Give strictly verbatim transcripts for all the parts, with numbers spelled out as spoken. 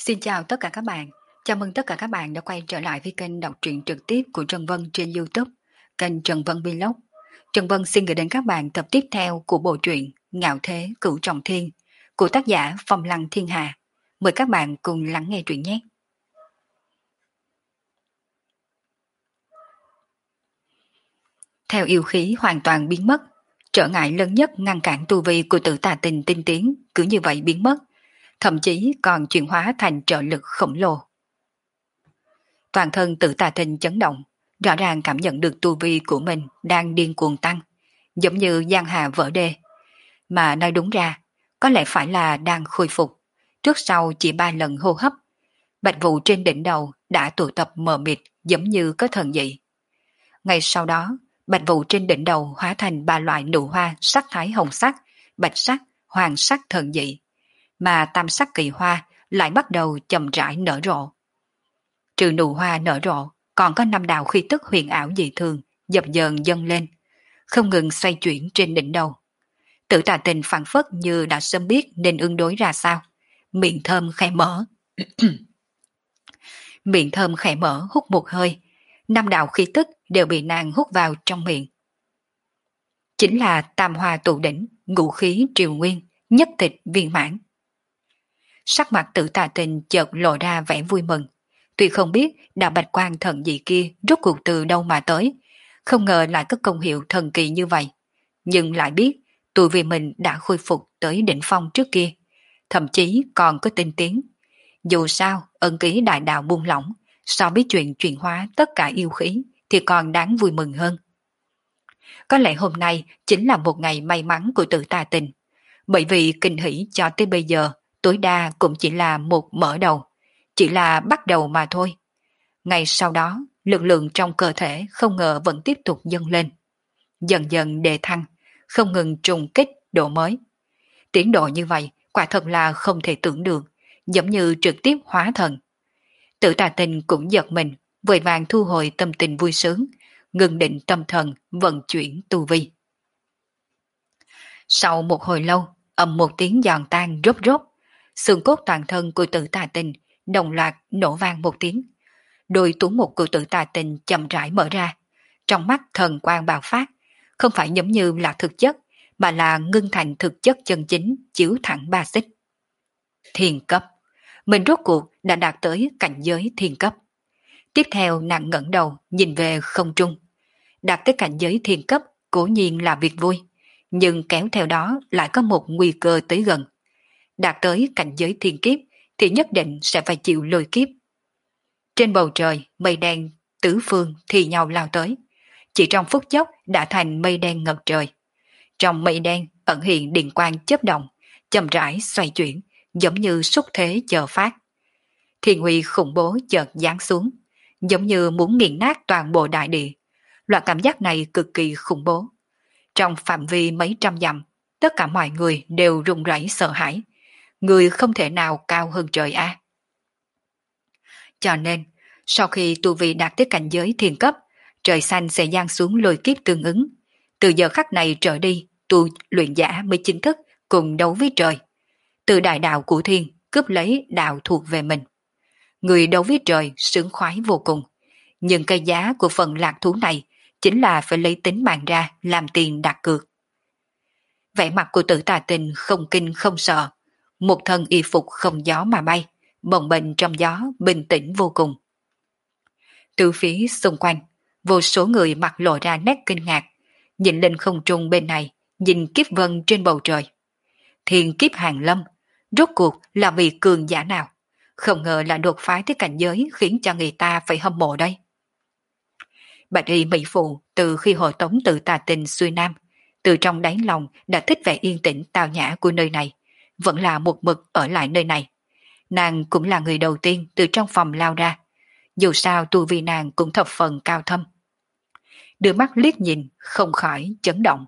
Xin chào tất cả các bạn. Chào mừng tất cả các bạn đã quay trở lại với kênh đọc truyện trực tiếp của Trần Vân trên YouTube, kênh Trần Vân Vlog. Trần Vân xin gửi đến các bạn tập tiếp theo của bộ truyện Ngạo Thế Cửu Trọng Thiên của tác giả Phong Lăng Thiên Hà. Mời các bạn cùng lắng nghe truyện nhé. Theo yêu khí hoàn toàn biến mất, trở ngại lớn nhất ngăn cản tu vi của Tử Tà Tình tinh tiến cứ như vậy biến mất, thậm chí còn chuyển hóa thành trợ lực khổng lồ. Toàn thân Tử Tà Tình chấn động, rõ ràng cảm nhận được tu vi của mình đang điên cuồng tăng, giống như giang hà vỡ đê. Mà nói đúng ra, có lẽ phải là đang khôi phục. Trước sau chỉ ba lần hô hấp, bạch vụ trên đỉnh đầu đã tụ tập mờ mịt giống như có thần dị. Ngay sau đó, bạch vụ trên đỉnh đầu hóa thành ba loại nụ hoa sắc thái hồng sắc, bạch sắc, hoàng sắc thần dị. Mà tam sắc kỳ hoa lại bắt đầu chậm rãi nở rộ. Trừ nụ hoa nở rộ, còn có năm đạo khí tức huyền ảo dị thường dập dờn dâng lên, không ngừng xoay chuyển trên đỉnh đầu. Tử Tà Tình phảng phất như đã sớm biết nên ứng đối ra sao, miệng thơm khẽ mở. Miệng thơm khẽ mở hút một hơi, năm đạo khí tức đều bị nàng hút vào trong miệng. Chính là tam hoa tụ đỉnh, ngũ khí triều nguyên, nhất tịch viên mãn. Sắc mặt Tử Tà Tình chợt lộ ra vẻ vui mừng. Tuy không biết đạo bạch quan thần dị kia rốt cuộc từ đâu mà tới, không ngờ lại có công hiệu thần kỳ như vậy, nhưng lại biết tu vi mình đã khôi phục tới đỉnh phong trước kia, thậm chí còn có tinh tiến. Dù sao, ân ký đại đạo buông lỏng, so với chuyện chuyển hóa tất cả yêu khí thì còn đáng vui mừng hơn. Có lẽ hôm nay chính là một ngày may mắn của Tử Tà Tình, bởi vì kinh hỷ cho tới bây giờ tối đa cũng chỉ là một mở đầu, chỉ là bắt đầu mà thôi. Ngay sau đó, lực lượng trong cơ thể không ngờ vẫn tiếp tục dâng lên. Dần dần đề thăng, không ngừng trùng kích độ mới. Tiến độ như vậy, quả thật là không thể tưởng được, giống như trực tiếp hóa thần. Tử Tà Tình cũng giật mình, vội vàng thu hồi tâm tình vui sướng, ngừng định tâm thần, vận chuyển tu vi. Sau một hồi lâu, ầm một tiếng giòn tan rốt rốt, xương cốt toàn thân của Tử Tà Tình đồng loạt nổ vang một tiếng. Đôi tú mục của Tử Tà Tình chậm rãi mở ra, trong mắt thần quang bạo phát, không phải giống như là thực chất, mà là ngưng thành thực chất chân chính chiếu thẳng ba xích. Thiên cấp, mình rốt cuộc đã đạt tới cảnh giới thiên cấp. Tiếp theo nàng ngẩng đầu nhìn về không trung. Đạt tới cảnh giới thiên cấp cố nhiên là việc vui, nhưng kéo theo đó lại có một nguy cơ tới gần. Đạt tới cảnh giới thiên kiếp thì nhất định sẽ phải chịu lôi kiếp. Trên bầu trời, mây đen tứ phương thì nhau lao tới. Chỉ trong phút chốc đã thành mây đen ngập trời. Trong mây đen ẩn hiện điện quang chớp động, chậm rãi xoay chuyển, giống như xúc thế chờ phát. Thiên uy khủng bố chợt giáng xuống, giống như muốn nghiền nát toàn bộ đại địa. Loại cảm giác này cực kỳ khủng bố. Trong phạm vi mấy trăm dặm, tất cả mọi người đều run rẩy sợ hãi. Người không thể nào cao hơn trời a. Cho nên, sau khi tu vi đạt tới cảnh giới thiên cấp, trời xanh sẽ giáng xuống lôi kiếp tương ứng. Từ giờ khắc này trở đi, tu luyện giả mới chính thức cùng đấu với trời. Từ đại đạo của thiên, cướp lấy đạo thuộc về mình. Người đấu với trời sướng khoái vô cùng. Nhưng cái giá của phần lạc thú này chính là phải lấy tính mạng ra làm tiền đặt cược. Vẻ mặt của Tử Tà Tình không kinh không sợ. Một thân y phục không gió mà bay, bồng bềnh trong gió bình tĩnh vô cùng. Từ phía xung quanh, vô số người mặt lộ ra nét kinh ngạc, nhìn lên không trung bên này, nhìn kiếp vân trên bầu trời. Thiên kiếp hàng lâm, rốt cuộc là vị cường giả nào? Không ngờ là đột phá tới cảnh giới khiến cho người ta phải hâm mộ đây. Bạch y mỹ phụ từ khi hộ tống Tử Tà Tình xuôi nam, từ trong đáy lòng đã thích vẻ yên tĩnh tao nhã của nơi này, vẫn là một mực ở lại nơi này. Nàng cũng là người đầu tiên từ trong phòng lao ra, dù sao tu vi nàng cũng thập phần cao thâm. Đưa mắt liếc nhìn, không khỏi chấn động.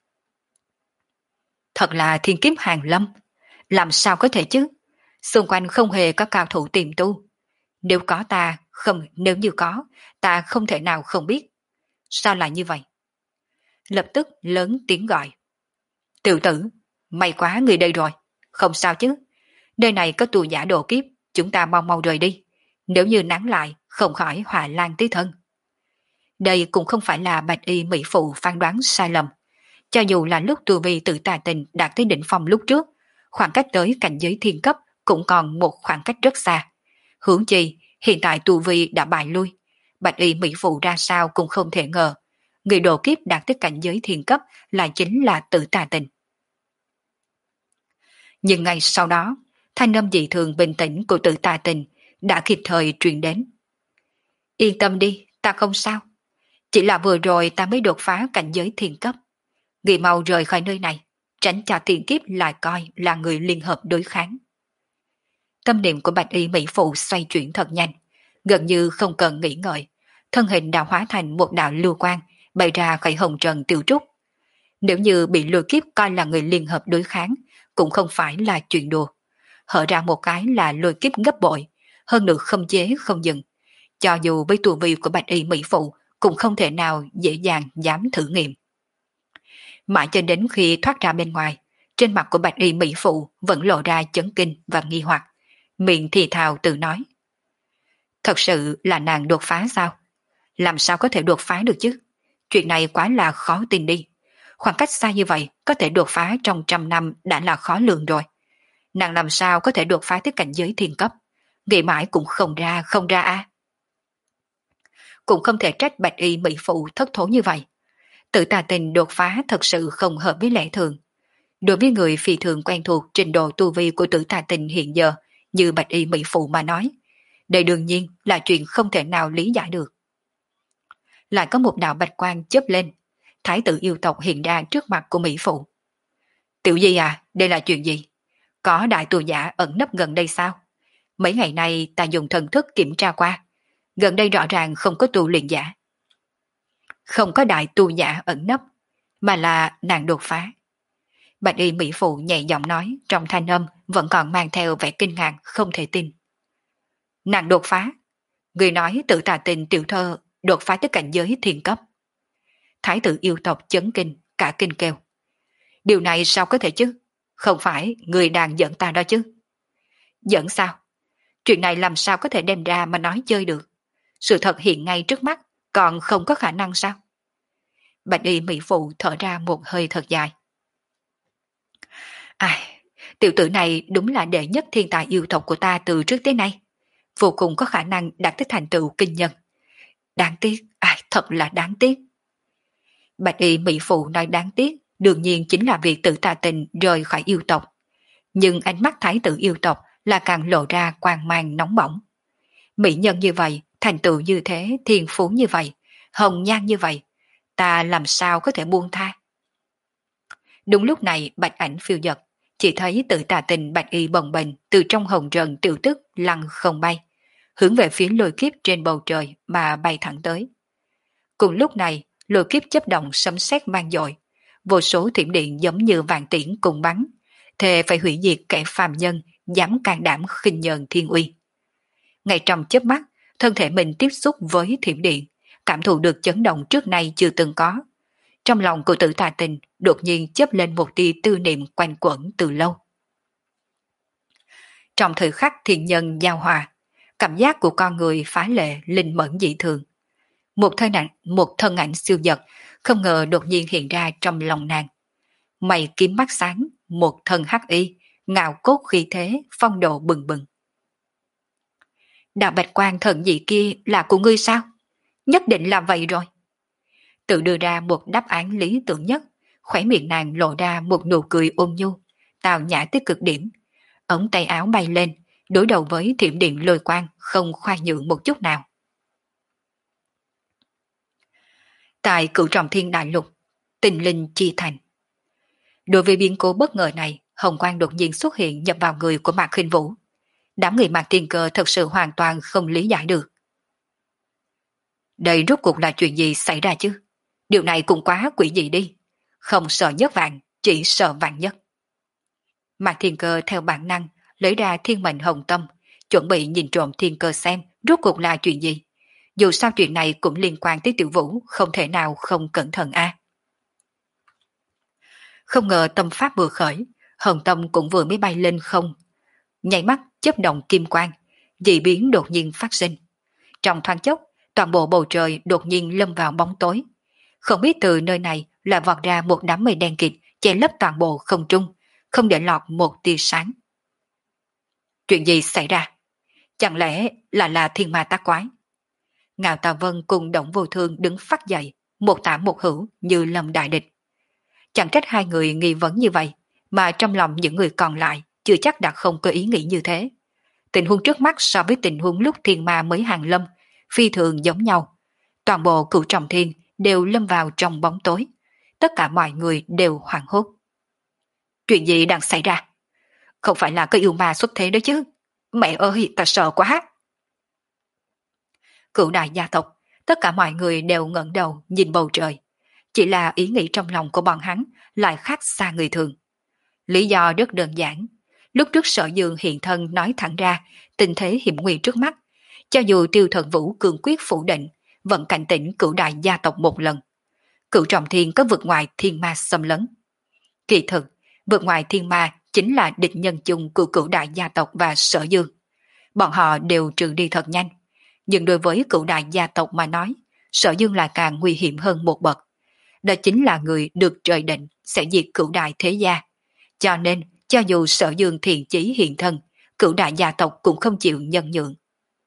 Thật là thiên kiếp hàng lâm, làm sao có thể chứ? Xung quanh không hề có cao thủ tìm tu. Nếu có ta, không, nếu như có, ta không thể nào không biết. Sao lại như vậy? Lập tức lớn tiếng gọi. Tiểu tử, may quá người đây rồi, không sao chứ. Nơi này có tù giả độ kiếp, chúng ta mau mau rời đi. Nếu như nắng lại, không khỏi họa lan tí thân. Đây cũng không phải là bạch y mỹ phụ phán đoán sai lầm. Cho dù là lúc tu vi tự tà tình đạt tới đỉnh phong lúc trước, khoảng cách tới cảnh giới thiên cấp cũng còn một khoảng cách rất xa. Hướng chi, hiện tại tu vi đã bại lui. Bạch y mỹ phụ ra sao cũng không thể ngờ. Người độ kiếp đạt tới cảnh giới thiên cấp lại chính là tự tà tình. Nhưng ngay sau đó, thanh âm dị thường bình tĩnh của tự tà tình đã kịp thời truyền đến. Yên tâm đi, ta không sao. Chỉ là vừa rồi ta mới đột phá cảnh giới thiên cấp. Người mau rời khỏi nơi này, tránh cho thiên kiếp lại coi là người liên hợp đối kháng. Tâm niệm của bạch y mỹ phụ xoay chuyển thật nhanh, gần như không cần nghĩ ngợi. Thân hình đã hóa thành một đạo lưu quang, bay ra khỏi hồng trần tiêu trúc. Nếu như bị lôi kiếp coi là người liên hợp đối kháng, cũng không phải là chuyện đùa. Hở ra một cái là lôi kiếp gấp bội, hơn nữa không chế không dừng. Cho dù với tu vi của bạch y mỹ phụ, cũng không thể nào dễ dàng dám thử nghiệm. Mãi cho đến khi thoát ra bên ngoài, trên mặt của bạch y mỹ phụ vẫn lộ ra chấn kinh và nghi hoặc, miệng thì thào tự nói. Thật sự là nàng đột phá sao? Làm sao có thể đột phá được chứ? Chuyện này quá là khó tin đi. Khoảng cách xa như vậy có thể đột phá trong trăm năm đã là khó lường rồi. Nàng làm sao có thể đột phá tới cảnh giới thiên cấp? Nghĩ mãi cũng không ra, không ra a. À. Cũng không thể trách bạch y mỹ phụ thất thố như vậy. Tự tà tình đột phá thật sự không hợp với lẽ thường. Đối với người phi thường quen thuộc trình độ tu vi của tử tà tình hiện giờ như bạch y mỹ phụ mà nói, đây đương nhiên là chuyện không thể nào lý giải được. Lại có một đạo bạch quang chớp lên, thái tử yêu tộc hiện ra trước mặt của mỹ phụ. Tiểu Di à, đây là chuyện gì? Có đại tù giả ẩn nấp gần đây sao? Mấy ngày nay ta dùng thần thức kiểm tra qua, gần đây rõ ràng không có tu luyện giả. Không có đại tu giả ẩn nấp, mà là nàng đột phá. Bạch y mỹ phụ nhẹ giọng nói, trong thanh âm vẫn còn mang theo vẻ kinh ngạc không thể tin. Nàng đột phá? Người nói tự tà tình tiểu thơ đột phá tới cảnh giới thiên cấp. Thái tử yêu tộc chấn kinh, cả kinh kêu. Điều này sao có thể chứ? Không phải người đang giận ta đó chứ? Giận sao? Chuyện này làm sao có thể đem ra mà nói chơi được? Sự thật hiện ngay trước mắt, còn không có khả năng sao? Bạch y mỹ phụ thở ra một hơi thật dài. Ai, tiểu tử này đúng là đệ nhất thiên tài yêu tộc của ta từ trước tới nay. Vô cùng có khả năng đạt tới thành tựu kinh nhân. Đáng tiếc, ai thật là đáng tiếc. Bạch y mỹ phụ nói đáng tiếc, đương nhiên chính là việc tự tà tình rời khỏi yêu tộc. Nhưng ánh mắt thái tử yêu tộc là càng lộ ra quang mang nóng bỏng. Mỹ nhân như vậy, thành tựu như thế, thiên phú như vậy, hồng nhan như vậy, ta làm sao có thể buông tha? Đúng lúc này bạch ảnh phiêu dật, chỉ thấy tự tà tình bạch y bồng bềnh từ trong hồng trần tiểu tức lăn không bay, hướng về phía lôi kiếp trên bầu trời mà bay thẳng tới. Cùng lúc này, lôi kiếp chấp động sấm sét vang dội, vô số thiểm điện giống như vạn tiễn cùng bắn, thề phải hủy diệt kẻ phàm nhân dám can đảm khinh nhờn thiên uy. Ngay trong chớp mắt, thân thể mình tiếp xúc với thiểm điện, cảm thụ được chấn động trước nay chưa từng có. Trong lòng của tử tà tình đột nhiên chớp lên một tia tư niệm quanh quẩn từ lâu. Trong thời khắc thiên nhân giao hòa, cảm giác của con người phá lệ linh mẫn dị thường. Một thân ảnh, một thân ảnh siêu vật không ngờ đột nhiên hiện ra trong lòng nàng. Mày kiếm mắt sáng, một thân hắc y, ngạo cốt khí thế, phong độ bừng bừng. Đạo bạch quan thần dị kia là của ngươi sao? Nhất định là vậy rồi. Tự đưa ra một đáp án lý tưởng nhất, khóe miệng nàng lộ ra một nụ cười ôn nhu, tào nhã tới cực điểm. Ống tay áo bay lên, đối đầu với thiểm điện lôi quang không khoan nhượng một chút nào. Tại Cửu Trọng Thiên Đại Lục, Tình Linh Chi Thành. Đối với biến cố bất ngờ này, hồng quang đột nhiên xuất hiện nhập vào người của Mạc Khinh Vũ. Đám người Mạc Thiên Cơ thật sự hoàn toàn không lý giải được. Đây rốt cuộc là chuyện gì xảy ra chứ? Điều này cũng quá quỷ dị đi. Không sợ nhất vạn, chỉ sợ vạn nhất. Mạc Thiên Cơ theo bản năng lấy ra thiên mệnh hồng tâm, chuẩn bị nhìn trộm Thiên Cơ xem rốt cuộc là chuyện gì. Dù sao chuyện này cũng liên quan tới Tiểu Vũ, không thể nào không cẩn thận a. Không ngờ tâm pháp vừa khởi, hồng tâm cũng vừa mới bay lên không. Nháy mắt chớp động kim quang, dị biến đột nhiên phát sinh. Trong thoáng chốc, toàn bộ bầu trời đột nhiên lâm vào bóng tối. Không biết từ nơi này lại vọt ra một đám mây đen kịt che lấp toàn bộ không trung, không để lọt một tia sáng. Chuyện gì xảy ra? Chẳng lẽ là là thiên ma tác quái? Ngạo Tà Vân cùng Động Vô Thương đứng phát dậy, một tả một hữu như lâm đại địch. Chẳng trách hai người nghi vấn như vậy, mà trong lòng những người còn lại chưa chắc đã không có ý nghĩ như thế. Tình huống trước mắt so với tình huống lúc thiên ma mới hàng lâm, phi thường giống nhau. Toàn bộ Cửu Trọng Thiên đều lâm vào trong bóng tối. Tất cả mọi người đều hoảng hốt. Chuyện gì đang xảy ra? Không phải là có yêu ma xuất thế đó chứ? Mẹ ơi, ta sợ quá! Cửu đại gia tộc, tất cả mọi người đều ngẩng đầu nhìn bầu trời. Chỉ là ý nghĩ trong lòng của bọn hắn lại khác xa người thường. Lý do rất đơn giản. Lúc trước Sở Dương hiện thân nói thẳng ra tình thế hiểm nguy trước mắt. Cho dù Tiêu Thần Vũ cường quyết phủ định, vẫn cảnh tỉnh cửu đại gia tộc một lần. Cửu Trọng Thiên có vượt ngoài thiên ma xâm lấn. Kỳ thực, vượt ngoài thiên ma chính là địch nhân chung của cửu đại gia tộc và Sở Dương. Bọn họ đều trừ đi thật nhanh. Nhưng đối với cửu đại gia tộc mà nói, Sở Dương là càng nguy hiểm hơn một bậc. Đó chính là người được trời định sẽ diệt cửu đại thế gia. Cho nên, cho dù Sở Dương thiện chí hiện thân, cửu đại gia tộc cũng không chịu nhân nhượng.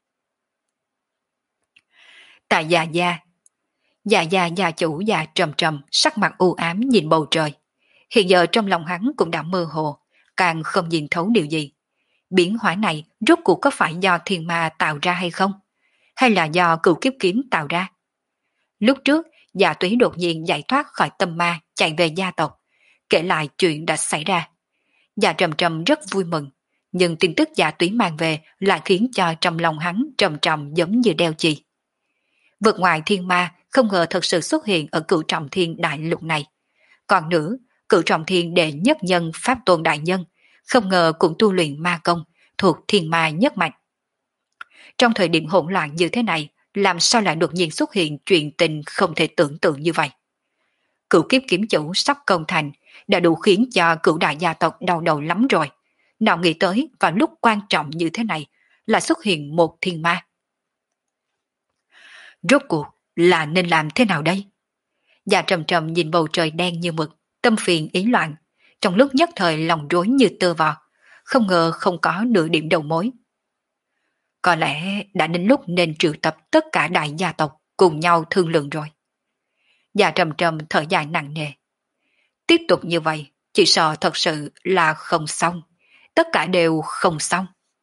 Tại Già Gia, Già Gia gia chủ già trầm trầm, sắc mặt u ám nhìn bầu trời. Hiện giờ trong lòng hắn cũng đã mơ hồ, càng không nhìn thấu điều gì. Biến hóa này rốt cuộc có phải do thiên ma tạo ra hay không? Hay là do cửu kiếp kiếm tạo ra? Lúc trước, Dạ Túy đột nhiên giải thoát khỏi tâm ma chạy về gia tộc, kể lại chuyện đã xảy ra. Dạ Trầm Trầm rất vui mừng, nhưng tin tức Dạ Túy mang về lại khiến cho trong lòng hắn trầm trầm giống như đeo chì. Vượt ngoài thiên ma không ngờ thật sự xuất hiện ở Cửu Trọng Thiên đại lục này. Còn nữa, Cửu Trọng Thiên đệ nhất nhân Pháp Tôn đại nhân, không ngờ cũng tu luyện ma công, thuộc thiên ma nhất mạch. Trong thời điểm hỗn loạn như thế này, làm sao lại đột nhiên xuất hiện chuyện tình không thể tưởng tượng như vậy? Cửu kiếp kiếm chủ sắp công thành đã đủ khiến cho cửu đại gia tộc đau đầu lắm rồi. Nào nghĩ tới vào lúc quan trọng như thế này là xuất hiện một thiên ma. Rốt cuộc là nên làm thế nào đây? Dạ Trầm Trầm nhìn bầu trời đen như mực, tâm phiền ý loạn, trong lúc nhất thời lòng rối như tơ vò, không ngờ không có nửa điểm đầu mối. Có lẽ đã đến lúc nên triệu tập tất cả đại gia tộc cùng nhau thương lượng rồi. Dạ Trầm Trầm thở dài nặng nề. Tiếp tục như vậy, chỉ sợ thật sự là không xong, tất cả đều không xong.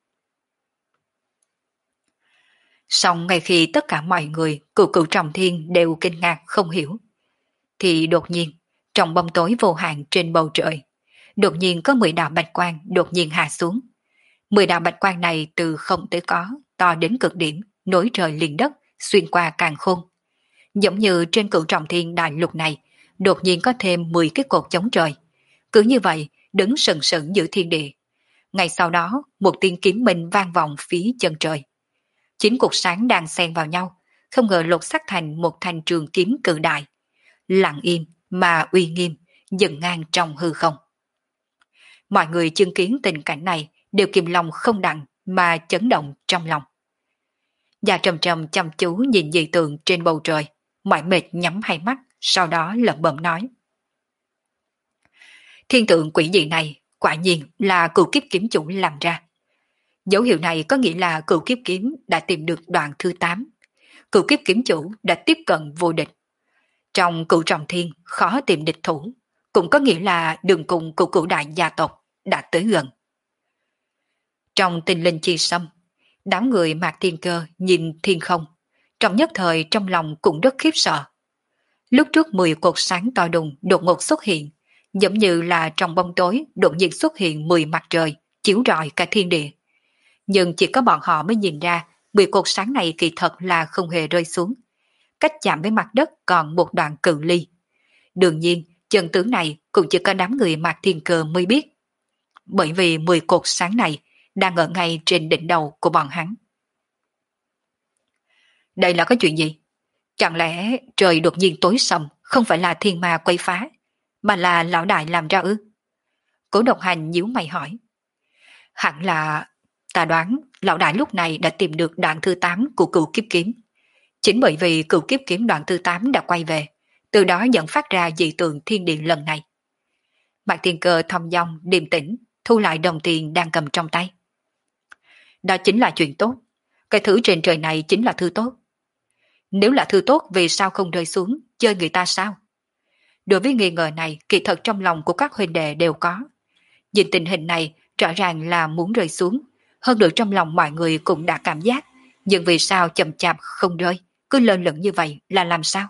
Xong ngay khi tất cả mọi người cửu cửu Trọng Thiên đều kinh ngạc không hiểu, thì đột nhiên, trong bóng tối vô hạn trên bầu trời, đột nhiên có mười đạo bạch quang đột nhiên hạ xuống. Mười đạo bạch quang này từ không tới có, to đến cực điểm, nối trời liền đất, xuyên qua càn khôn. Giống như trên Cửu Trọng Thiên đại lục này, đột nhiên có thêm mười cái cột chống trời. Cứ như vậy, đứng sừng sững giữa thiên địa. Ngay sau đó, một tiếng kiếm minh vang vọng phía chân trời. Chín cột sáng đang xen vào nhau, không ngờ lột sắc thành một thanh trường kiếm cự đại. Lặng im mà uy nghiêm, dừng ngang trong hư không. Mọi người chứng kiến tình cảnh này đều kìm lòng không đặng mà chấn động trong lòng. Dạ Trầm Trầm chăm chú nhìn dị tượng trên bầu trời, mỏi mệt nhắm hai mắt, sau đó lẩm bẩm nói. Thiên tượng quỷ dị này quả nhiên là cửu kiếp kiếm chủ làm ra. Dấu hiệu này có nghĩa là cửu kiếp kiếm đã tìm được đoạn thứ tám. Cửu kiếp kiếm chủ đã tiếp cận vô địch. Trong Cửu Trọng Thiên khó tìm địch thủ, cũng có nghĩa là đường cùng của cửu đại gia tộc đã tới gần. Trong Tinh Linh Chi Sâm, đám người Mạc Thiên Cơ nhìn thiên không, trong nhất thời trong lòng cũng rất khiếp sợ. Lúc trước mười cột sáng to đùng đột ngột xuất hiện, giống như là trong bóng tối đột nhiên xuất hiện mười mặt trời, chiếu rọi cả thiên địa. Nhưng chỉ có bọn họ mới nhìn ra mười cột sáng này kỳ thật là không hề rơi xuống. Cách chạm với mặt đất còn một đoạn cự ly. Đương nhiên, chân tướng này cũng chỉ có đám người Mạc Thiên Cơ mới biết. Bởi vì mười cột sáng này đang ở ngay trên đỉnh đầu của bọn hắn. Đây là cái chuyện gì? Chẳng lẽ trời đột nhiên tối sầm không phải là thiên ma quấy phá, mà là lão đại làm ra ư? Cố Độc Hành nhíu mày hỏi. Hẳn là... Ta đoán lão đại lúc này đã tìm được đoạn thứ tám của cửu kiếp kiếm. Chính bởi vì cửu kiếp kiếm đoạn thứ tám đã quay về, từ đó dẫn phát ra dị tượng thiên địa lần này. Mạc Thiên Cơ thong dong, điềm tĩnh, thu lại đồng tiền đang cầm trong tay. Đó chính là chuyện tốt. Cái thứ trên trời này chính là thứ tốt. Nếu là thứ tốt vì sao không rơi xuống, chơi người ta sao? Đối với nghi ngờ này, kỳ thật trong lòng của các huynh đệ đều có. Nhìn tình hình này, rõ ràng là muốn rơi xuống. Hơn nữa trong lòng mọi người cũng đã cảm giác. Nhưng vì sao chậm chạp không rơi, cứ lơ lửng như vậy là làm sao?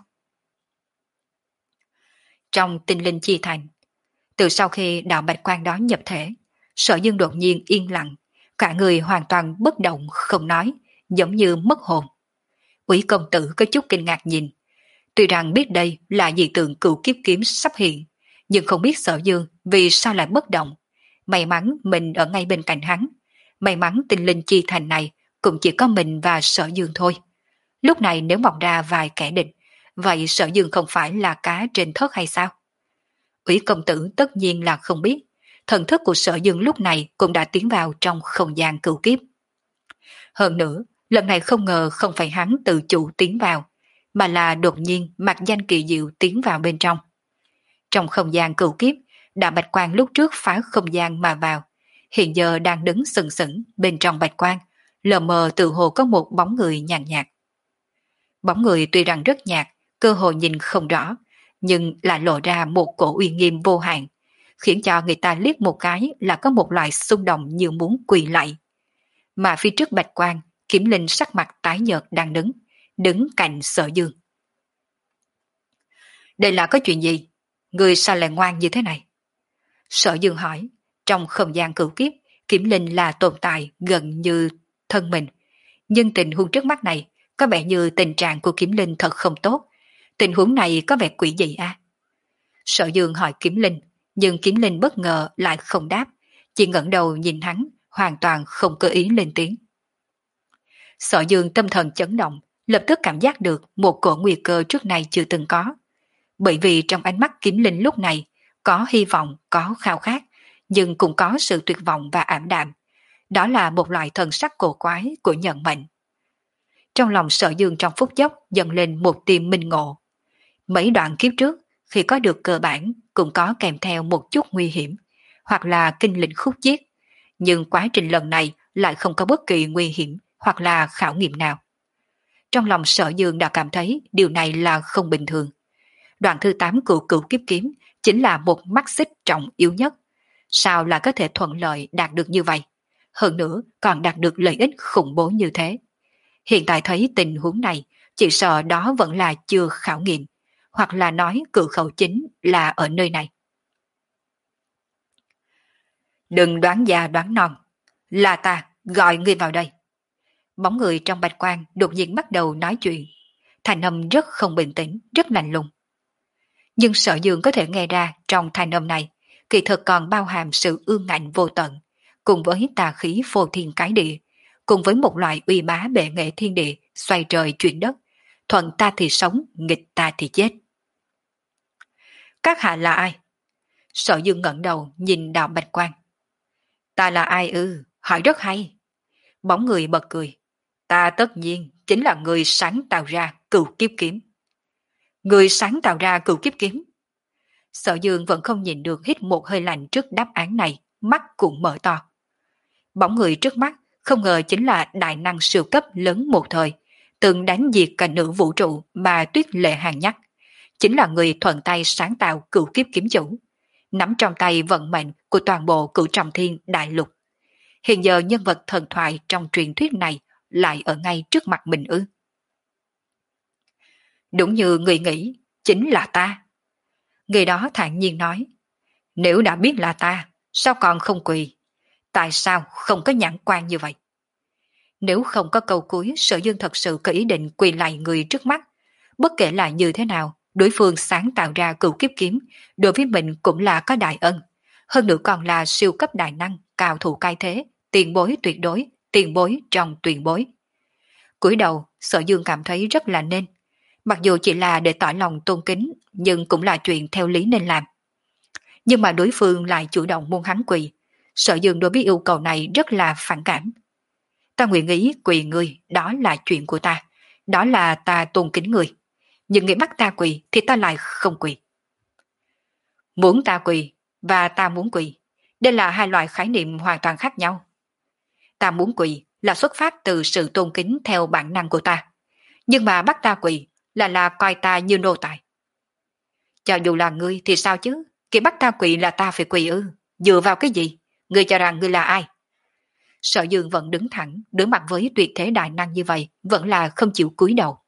Trong tinh linh chi thành, từ sau khi đạo bạch quan đó nhập thể, Sở Dương đột nhiên yên lặng, cả người hoàn toàn bất động không nói, giống như mất hồn. Úy công tử có chút kinh ngạc nhìn. Tuy rằng biết đây là dị tượng cửu kiếp kiếm sắp hiện, nhưng không biết Sở Dương vì sao lại bất động. May mắn mình ở ngay bên cạnh hắn. May mắn tinh linh chi thành này cũng chỉ có mình và Sở Dương thôi. Lúc này nếu mọc ra vài kẻ địch, vậy Sở Dương không phải là cá trên thớt hay sao? Úy công tử tất nhiên là không biết. Thần thức của Sở Dương lúc này cũng đã tiến vào trong không gian cửu kiếp. Hơn nữa, lần này không ngờ không phải hắn tự chủ tiến vào, mà là đột nhiên mặt danh kỳ diệu tiến vào bên trong. Trong không gian cửu kiếp, đạo bạch quan lúc trước phá không gian mà vào, hiện giờ đang đứng sừng sững bên trong bạch quan, lờ mờ tự hồ có một bóng người nhàn nhạt. Bóng người tuy rằng rất nhạt, cơ hồ nhìn không rõ, nhưng lại lộ ra một cổ uy nghiêm vô hạn, khiến cho người ta liếc một cái là có một loại xung động như muốn quỳ lạy. Mà phía trước bạch quan, Kiếm Linh sắc mặt tái nhợt đang đứng, đứng cạnh Sở Dương. Đây là có chuyện gì? Người sao lại ngoan như thế này? Sở Dương hỏi, trong không gian cửu kiếp, Kiếm Linh là tồn tại gần như thân mình. Nhưng tình huống trước mắt này, có vẻ như tình trạng của Kiếm Linh thật không tốt. Tình huống này có vẻ quỷ dị à? Sở Dương hỏi Kiếm Linh, nhưng Kiếm Linh bất ngờ lại không đáp, chỉ ngẩng đầu nhìn hắn, hoàn toàn không cơ ý lên tiếng. Sở Dương tâm thần chấn động, lập tức cảm giác được một cổ nguy cơ trước này chưa từng có. Bởi vì trong ánh mắt Kiếm Linh lúc này, có hy vọng, có khao khát, nhưng cũng có sự tuyệt vọng và ảm đạm. Đó là một loại thần sắc cổ quái của nhận mệnh. Trong lòng Sở Dương trong phút chốc dần lên một tia minh ngộ. Mấy đoạn kiếp trước, khi có được cơ bản, cũng có kèm theo một chút nguy hiểm, hoặc là kinh linh khúc chiết. Nhưng quá trình lần này lại không có bất kỳ nguy hiểm hoặc là khảo nghiệm nào. Trong lòng Sở Dương đã cảm thấy điều này là không bình thường. Đoạn thứ tám của cửu kiếp kiếm chính là một mắt xích trọng yếu nhất. Sao lại có thể thuận lợi đạt được như vậy? Hơn nữa còn đạt được lợi ích khủng bố như thế. Hiện tại thấy tình huống này, chỉ sợ đó vẫn là chưa khảo nghiệm, hoặc là nói cự khẩu chính là ở nơi này. Đừng đoán già đoán non, là ta gọi ngươi vào đây. Bóng người trong bạch quan đột nhiên bắt đầu nói chuyện, thanh âm rất không bình tĩnh, rất lạnh lùng. Nhưng Sở Dương có thể nghe ra trong thanh âm này, kỳ thực còn bao hàm sự ương ngạnh vô tận, cùng với tà khí phô thiên cái địa, cùng với một loại uy bá bệ nghệ thiên địa, xoay trời chuyển đất, thuận ta thì sống, nghịch ta thì chết. Các hạ là ai? Sở Dương ngẩng đầu nhìn đạo bạch quan. Ta là ai ư? Hỏi rất hay. Bóng người bật cười. Ta tất nhiên chính là người sáng tạo ra cửu kiếp kiếm. Người sáng tạo ra cửu kiếp kiếm. Sở Dương vẫn không nhìn được, hít một hơi lạnh trước đáp án này, mắt cũng mở to. Bóng người trước mắt không ngờ chính là đại năng siêu cấp lớn một thời, từng đánh diệt cả nữ vũ trụ mà Tuyết Lệ Hàng nhắc. Chính là người thuận tay sáng tạo cửu kiếp kiếm chủ, nắm trong tay vận mệnh của toàn bộ cửu trọng thiên đại lục. Hiện giờ nhân vật thần thoại trong truyền thuyết này lại ở ngay trước mặt mình ư? Đúng như người nghĩ, chính là ta. Người đó thản nhiên nói, nếu đã biết là ta, sao còn không quỳ? Tại sao không có nhãn quan như vậy? Nếu không có câu cuối, Sở Dương thật sự có ý định quỳ lạy người trước mắt. Bất kể là như thế nào, đối phương sáng tạo ra cửu kiếp kiếm, đối với mình cũng là có đại ân. Hơn nữa còn là siêu cấp đại năng, cao thủ cai thế, tiền bối tuyệt đối, tiền bối trong tuyển bối. Cúi đầu, Sở Dương cảm thấy rất là nên. Mặc dù chỉ là để tỏ lòng tôn kính, nhưng cũng là chuyện theo lý nên làm. Nhưng mà đối phương lại chủ động muốn hắn quỳ. Sở Dương đối với yêu cầu này rất là phản cảm. Ta nguyện ý quỳ ngươi, đó là chuyện của ta. Đó là ta tôn kính ngươi. Nhưng ngươi bắt ta quỳ thì ta lại không quỳ. Muốn ta quỳ và ta muốn quỳ, đây là hai loại khái niệm hoàn toàn khác nhau. Ta muốn quỳ là xuất phát từ sự tôn kính theo bản năng của ta. Nhưng mà bắt ta quỳ là là coi ta như nô tài. Cho dù là ngươi thì sao chứ? Khi bắt ta quỳ là ta phải quỳ ư? Dựa vào cái gì? Ngươi cho rằng ngươi là ai? Sở Dương vẫn đứng thẳng, đối mặt với tuyệt thế đại năng như vậy, vẫn là không chịu cúi đầu.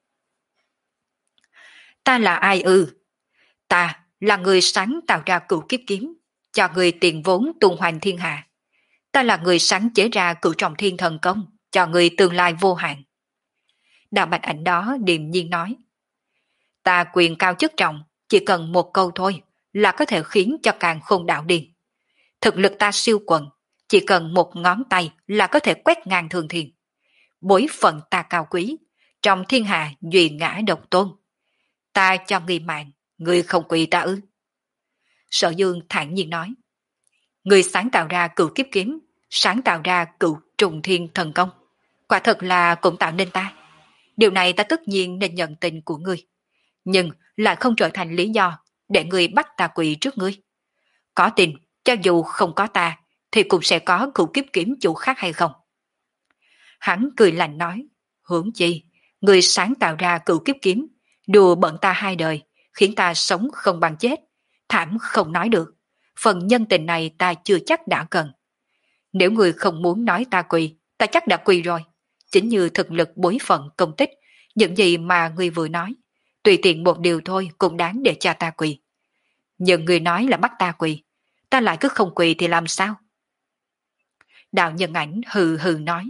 Ta là ai ư? Ta là người sáng tạo ra cửu kiếp kiếm, cho người tiền vốn tung hoành thiên hạ. Ta là người sáng chế ra cửu trọng thiên thần công, cho người tương lai vô hạn. Đạo bạch ảnh đó điềm nhiên nói. Ta quyền cao chức trọng, chỉ cần một câu thôi là có thể khiến cho càng khôn đạo điên. Thực lực ta siêu quần, chỉ cần một ngón tay là có thể quét ngang thường thiên. Bối phận ta cao quý, trong thiên hạ duy ngã độc tôn. Ta cho ngươi mạng, ngươi không quỳ ta ư? Sở Dương thản nhiên nói. Ngươi sáng tạo ra cửu kiếp kiếm, sáng tạo ra cửu trùng thiên thần công. Quả thật là cũng tạo nên ta. Điều này ta tất nhiên nên nhận tình của ngươi. Nhưng lại không trở thành lý do để ngươi bắt ta quỳ trước ngươi. Có tin, cho dù không có ta, thì cũng sẽ có cửu kiếp kiếm chủ khác hay không? Hắn cười lạnh nói, huống chi, ngươi sáng tạo ra cửu kiếp kiếm, đùa bận ta hai đời, khiến ta sống không bằng chết, thảm không nói được. Phần nhân tình này ta chưa chắc đã cần. Nếu ngươi không muốn nói ta quỳ, ta chắc đã quỳ rồi. Chính như thực lực bối phận công tích, những gì mà ngươi vừa nói, tùy tiện một điều thôi cũng đáng để cho ta quỳ. Nhưng ngươi nói là bắt ta quỳ, ta lại cứ không quỳ thì làm sao? Đạo nhân ảnh hừ hừ nói.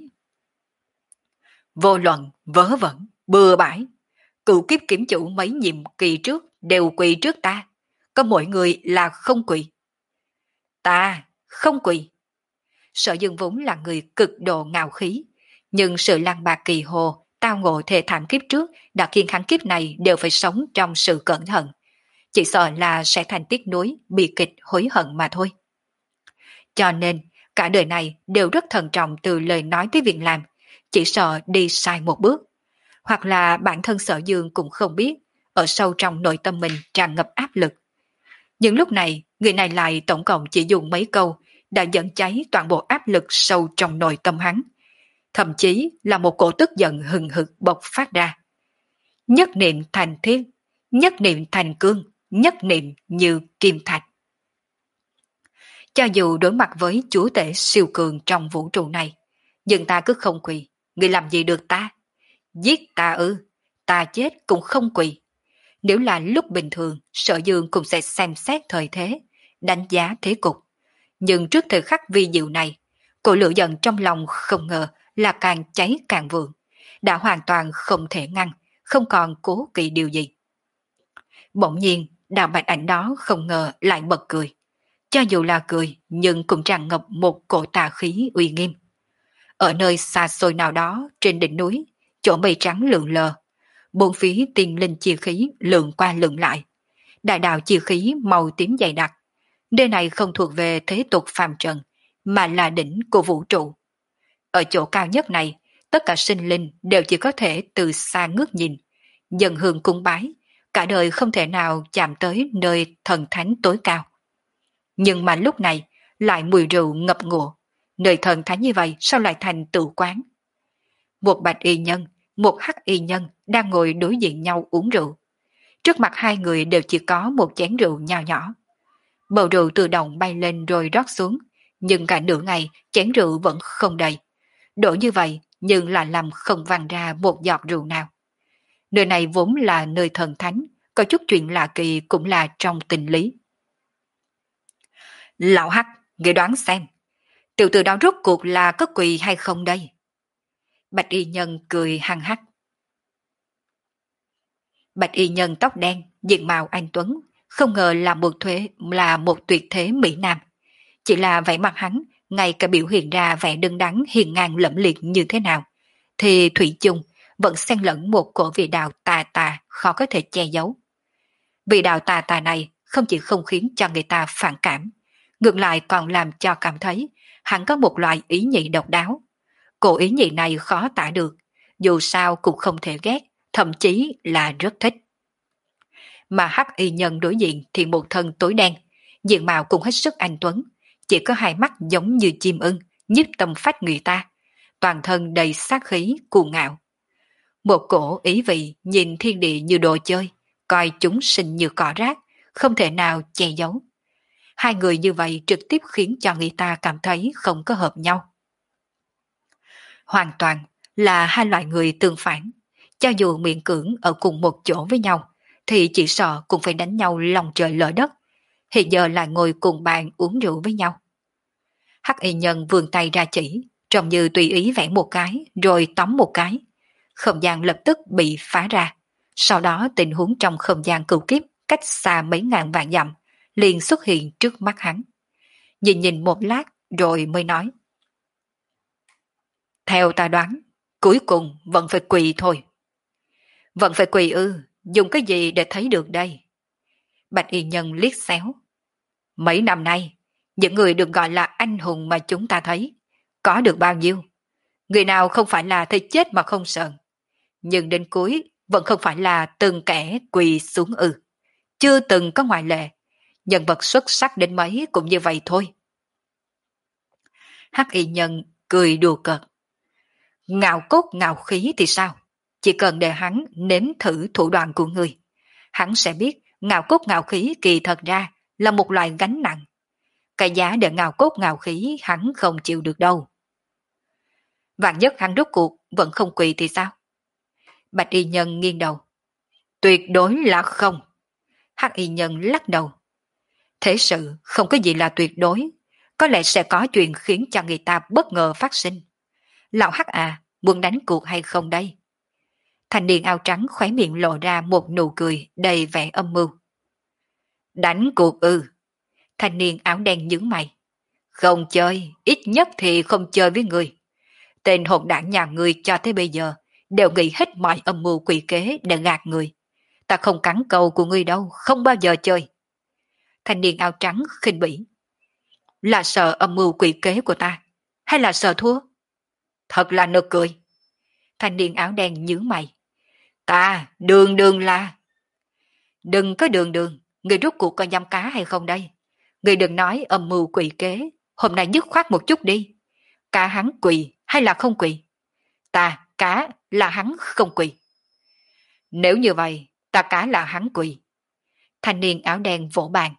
Vô luận, vớ vẩn, bừa bãi, cựu kiếp kiểm chủ mấy nhiệm kỳ trước đều quỳ trước ta, có mỗi người là không quỳ. Ta không quỳ. Sở Dương vốn là người cực độ ngạo khí, nhưng sự lang bạc kỳ hồ, tao ngộ thề thảm kiếp trước đã khiến hắn kiếp này đều phải sống trong sự cẩn thận. Chỉ sợ là sẽ thành tiếc nuối, bi kịch hối hận mà thôi. Cho nên, cả đời này đều rất thận trọng từ lời nói tới việc làm, chỉ sợ đi sai một bước. Hoặc là bản thân Sở Dương cũng không biết, ở sâu trong nội tâm mình tràn ngập áp lực. Nhưng lúc này, người này lại tổng cộng chỉ dùng mấy câu đã dẫn cháy toàn bộ áp lực sâu trong nội tâm hắn. Thậm chí là một cổ tức giận hừng hực bộc phát ra. Nhất niệm thành thiên, nhất niệm thành cương, nhất niệm như kim thạch. Cho dù đối mặt với chúa tể siêu cường trong vũ trụ này, nhưng ta cứ không quỳ, người làm gì được ta? Giết ta ư, ta chết cũng không quỳ. Nếu là lúc bình thường, Sở Dương cũng sẽ xem xét thời thế, đánh giá thế cục. Nhưng trước thời khắc vi diệu này, cỗ lửa giận trong lòng không ngờ là càng cháy càng vượng, đã hoàn toàn không thể ngăn, không còn cố kỵ điều gì. Bỗng nhiên, đạo bạch ảnh đó không ngờ lại bật cười. Cho dù là cười, nhưng cũng tràn ngập một cổ tà khí uy nghiêm. Ở nơi xa xôi nào đó trên đỉnh núi, chỗ mây trắng lượn lờ, bốn phía tiên linh chi khí lượn qua lượn lại. Đại đạo chi khí màu tím dày đặc. Nơi này không thuộc về thế tục phàm trần, mà là đỉnh của vũ trụ. Ở chỗ cao nhất này, tất cả sinh linh đều chỉ có thể từ xa ngước nhìn, dần hương cúng bái, cả đời không thể nào chạm tới nơi thần thánh tối cao. Nhưng mà lúc này, lại mùi rượu ngập ngụa, nơi thần thánh như vậy sao lại thành tự quán? Một bạch y nhân, một hắc y nhân đang ngồi đối diện nhau uống rượu. Trước mặt hai người đều chỉ có một chén rượu nho nhỏ. Bầu rượu tự động bay lên rồi rót xuống, nhưng cả nửa ngày chén rượu vẫn không đầy. Đổ như vậy nhưng là làm không văng ra một giọt rượu nào. Nơi này vốn là nơi thần thánh, có chút chuyện lạ kỳ cũng là trong tình lý. Lão Hắc, ngươi đoán xem, tiểu tử đó rốt cuộc là có quỳ hay không đây? Bạch y nhân cười hăng hắc. Bạch y nhân tóc đen, diện mạo anh tuấn, không ngờ là một thuế là một tuyệt thế mỹ nam. Chỉ là vẻ mặt hắn, ngay cả biểu hiện ra vẻ đứng đắn hiền ngang lẫm liệt như thế nào, thì thủy chung vẫn xen lẫn một cổ vị đạo tà tà khó có thể che giấu. Vị đạo tà tà này không chỉ không khiến cho người ta phản cảm, ngược lại còn làm cho cảm thấy hắn có một loại ý nhị độc đáo. Cô ý nhị này khó tả được, dù sao cũng không thể ghét, thậm chí là rất thích. Mà hắc y nhân đối diện thì một thân tối đen, diện mạo cũng hết sức anh tuấn, chỉ có hai mắt giống như chim ưng, nhiếp tâm phách người ta, toàn thân đầy sát khí cuồng ngạo. Một cổ ý vị nhìn thiên địa như đồ chơi, coi chúng sinh như cỏ rác, không thể nào che giấu. Hai người như vậy trực tiếp khiến cho người ta cảm thấy không có hợp nhau. Hoàn toàn là hai loại người tương phản, cho dù miễn cưỡng ở cùng một chỗ với nhau, thì chỉ sợ cũng phải đánh nhau lòng trời lỡ đất, hiện giờ lại ngồi cùng bàn uống rượu với nhau. Hắc y nhân vươn tay ra chỉ, trông như tùy ý vẽ một cái, rồi tóm một cái. Không gian lập tức bị phá ra. Sau đó tình huống trong không gian cửu kiếp cách xa mấy ngàn vạn dặm, liền xuất hiện trước mắt hắn. Nhìn nhìn một lát rồi mới nói. Theo ta đoán, cuối cùng vẫn phải quỳ thôi. Vẫn phải quỳ ư, dùng cái gì để thấy được đây? Bạch y nhân liếc xéo. Mấy năm nay, những người được gọi là anh hùng mà chúng ta thấy, có được bao nhiêu? Người nào không phải là thấy chết mà không sợ. Nhưng đến cuối vẫn không phải là từng kẻ quỳ xuống ư. Chưa từng có ngoại lệ. Nhân vật xuất sắc đến mấy cũng như vậy thôi. Hắc y nhân cười đùa cợt. Ngạo cốt ngạo khí thì sao? Chỉ cần để hắn nếm thử thủ đoạn của người. Hắn sẽ biết ngạo cốt ngạo khí kỳ thật ra là một loại gánh nặng. Cái giá để ngạo cốt ngạo khí hắn không chịu được đâu. Vạn nhất hắn rốt cuộc vẫn không quỳ thì sao? Bạch y nhân nghiêng đầu. Tuyệt đối là không. Hắc y nhân lắc đầu. Thế sự không có gì là tuyệt đối. Có lẽ sẽ có chuyện khiến cho người ta bất ngờ phát sinh. Lão Hắc à, muốn đánh cuộc hay không đây? Thanh niên áo trắng khóe miệng lộ ra một nụ cười đầy vẻ âm mưu. Đánh cuộc ư? Thanh niên áo đen nhướng mày. Không chơi, ít nhất thì không chơi với người. Tên hỗn đảng nhà người cho tới bây giờ đều nghĩ hết mọi âm mưu quỷ kế để gạt người. Ta không cắn câu của ngươi đâu, không bao giờ chơi. Thanh niên áo trắng khinh bỉ. Là sợ âm mưu quỷ kế của ta, hay là sợ thua? Thật là nực cười. Thanh niên áo đen nhướng mày. Ta đường đường là... Đừng có đường đường, người rút cuộc có dăm cá hay không đây? Người đừng nói âm mưu quỷ kế, hôm nay dứt khoát một chút đi. Cả hắn quỳ hay là không quỳ? Ta cá là hắn không quỳ. Nếu như vậy, ta cá là hắn quỳ. Thanh niên áo đen vỗ bàn.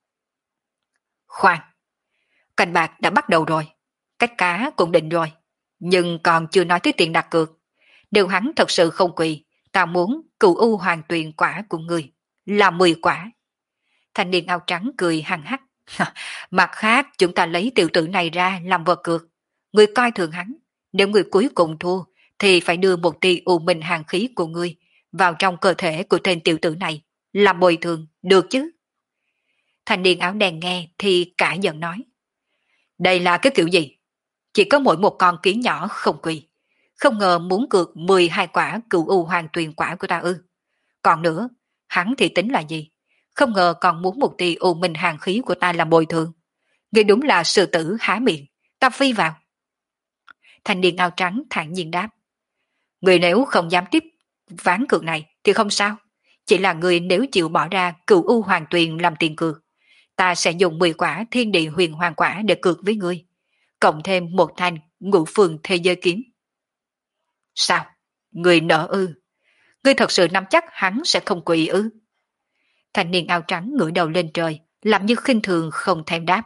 Khoan, canh bạc đã bắt đầu rồi, cách cá cũng định rồi, nhưng còn chưa nói tới tiền đặt cược. Nếu hắn thật sự không quỳ, ta muốn cửu u hoàng tuyền quả của người là mười quả. Thanh niên áo trắng cười hằng hắc. Mặt khác chúng ta lấy tiểu tử này ra làm vật cược. Người coi thường hắn, nếu người cuối cùng thua thì phải đưa một tia u minh hàng khí của ngươi vào trong cơ thể của tên tiểu tử này, làm bồi thường, được chứ? Thanh niên áo đen nghe thì cả giận nói. Đây là cái kiểu gì? Chỉ có mỗi một con kiến nhỏ không quỳ. Không ngờ muốn cược mười hai quả cửu u hoàng tuyền quả của ta ư. Còn nữa, hắn thì tính là gì? Không ngờ còn muốn một tia u minh hàng khí của ta làm bồi thường. Ngươi đúng là sư tử há miệng, ta phi vào. Thanh niên áo trắng thản nhiên đáp. Người nếu không dám tiếp ván cược này thì không sao. Chỉ là người nếu chịu bỏ ra cửu u hoàng tuyền làm tiền cược, ta sẽ dùng mười quả thiên địa huyền hoàng quả để cược với ngươi, cộng thêm một thanh ngũ phường thế giới kiếm. Sao? Người nỡ ư? Ngươi thật sự nắm chắc hắn sẽ không quỳ ư? Thanh niên áo trắng ngửa đầu lên trời, làm như khinh thường không thèm đáp.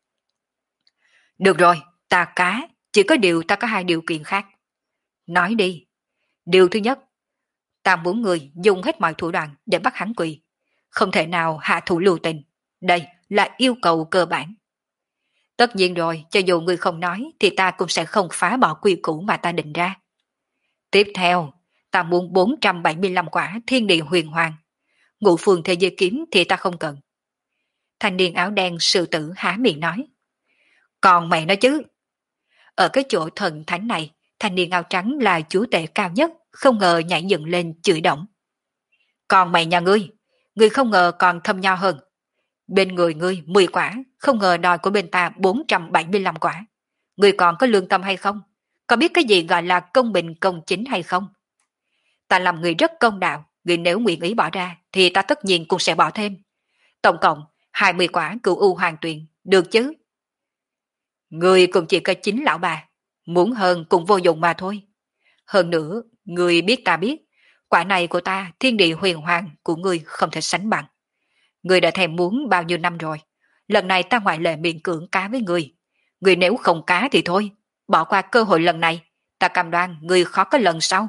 Được rồi, ta cá, chỉ có điều ta có hai điều kiện khác. Nói đi. Điều thứ nhất, ta muốn người dùng hết mọi thủ đoạn để bắt hắn quỳ. Không thể nào hạ thủ lưu tình. Đây là yêu cầu cơ bản. Tất nhiên rồi, cho dù người không nói thì ta cũng sẽ không phá bỏ quy củ mà ta định ra. Tiếp theo, ta muốn bốn trăm bảy mươi lăm quả thiên địa huyền hoàng. Ngũ phương thế giới kiếm thì ta không cần. Thanh niên áo đen sư tử há miệng nói. Còn mẹ nói chứ. Ở cái chỗ thần thánh này, thanh niên áo trắng là chúa tể cao nhất, không ngờ nhảy dựng lên chửi động. Còn mày nhà ngươi, ngươi không ngờ còn thâm nho hơn. Bên người ngươi mười quả, không ngờ đòi của bên ta bốn trăm bảy mươi lăm quả. Ngươi còn có lương tâm hay không? Có biết cái gì gọi là công bình công chính hay không? Ta làm người rất công đạo, người nếu nguyện ý bỏ ra thì ta tất nhiên cũng sẽ bỏ thêm. Tổng cộng hai mươi quả cửu u hoàng tuyền, được chứ? Người cũng chỉ có chín lão bà, muốn hơn cũng vô dụng mà thôi. Hơn nữa, người biết ta biết, quả này của ta thiên địa huyền hoàng của người không thể sánh bằng. Người đã thèm muốn bao nhiêu năm rồi, lần này ta ngoại lệ miễn cưỡng cá với người. Người nếu không cá thì thôi, bỏ qua cơ hội lần này, ta cam đoan người khó có lần sau.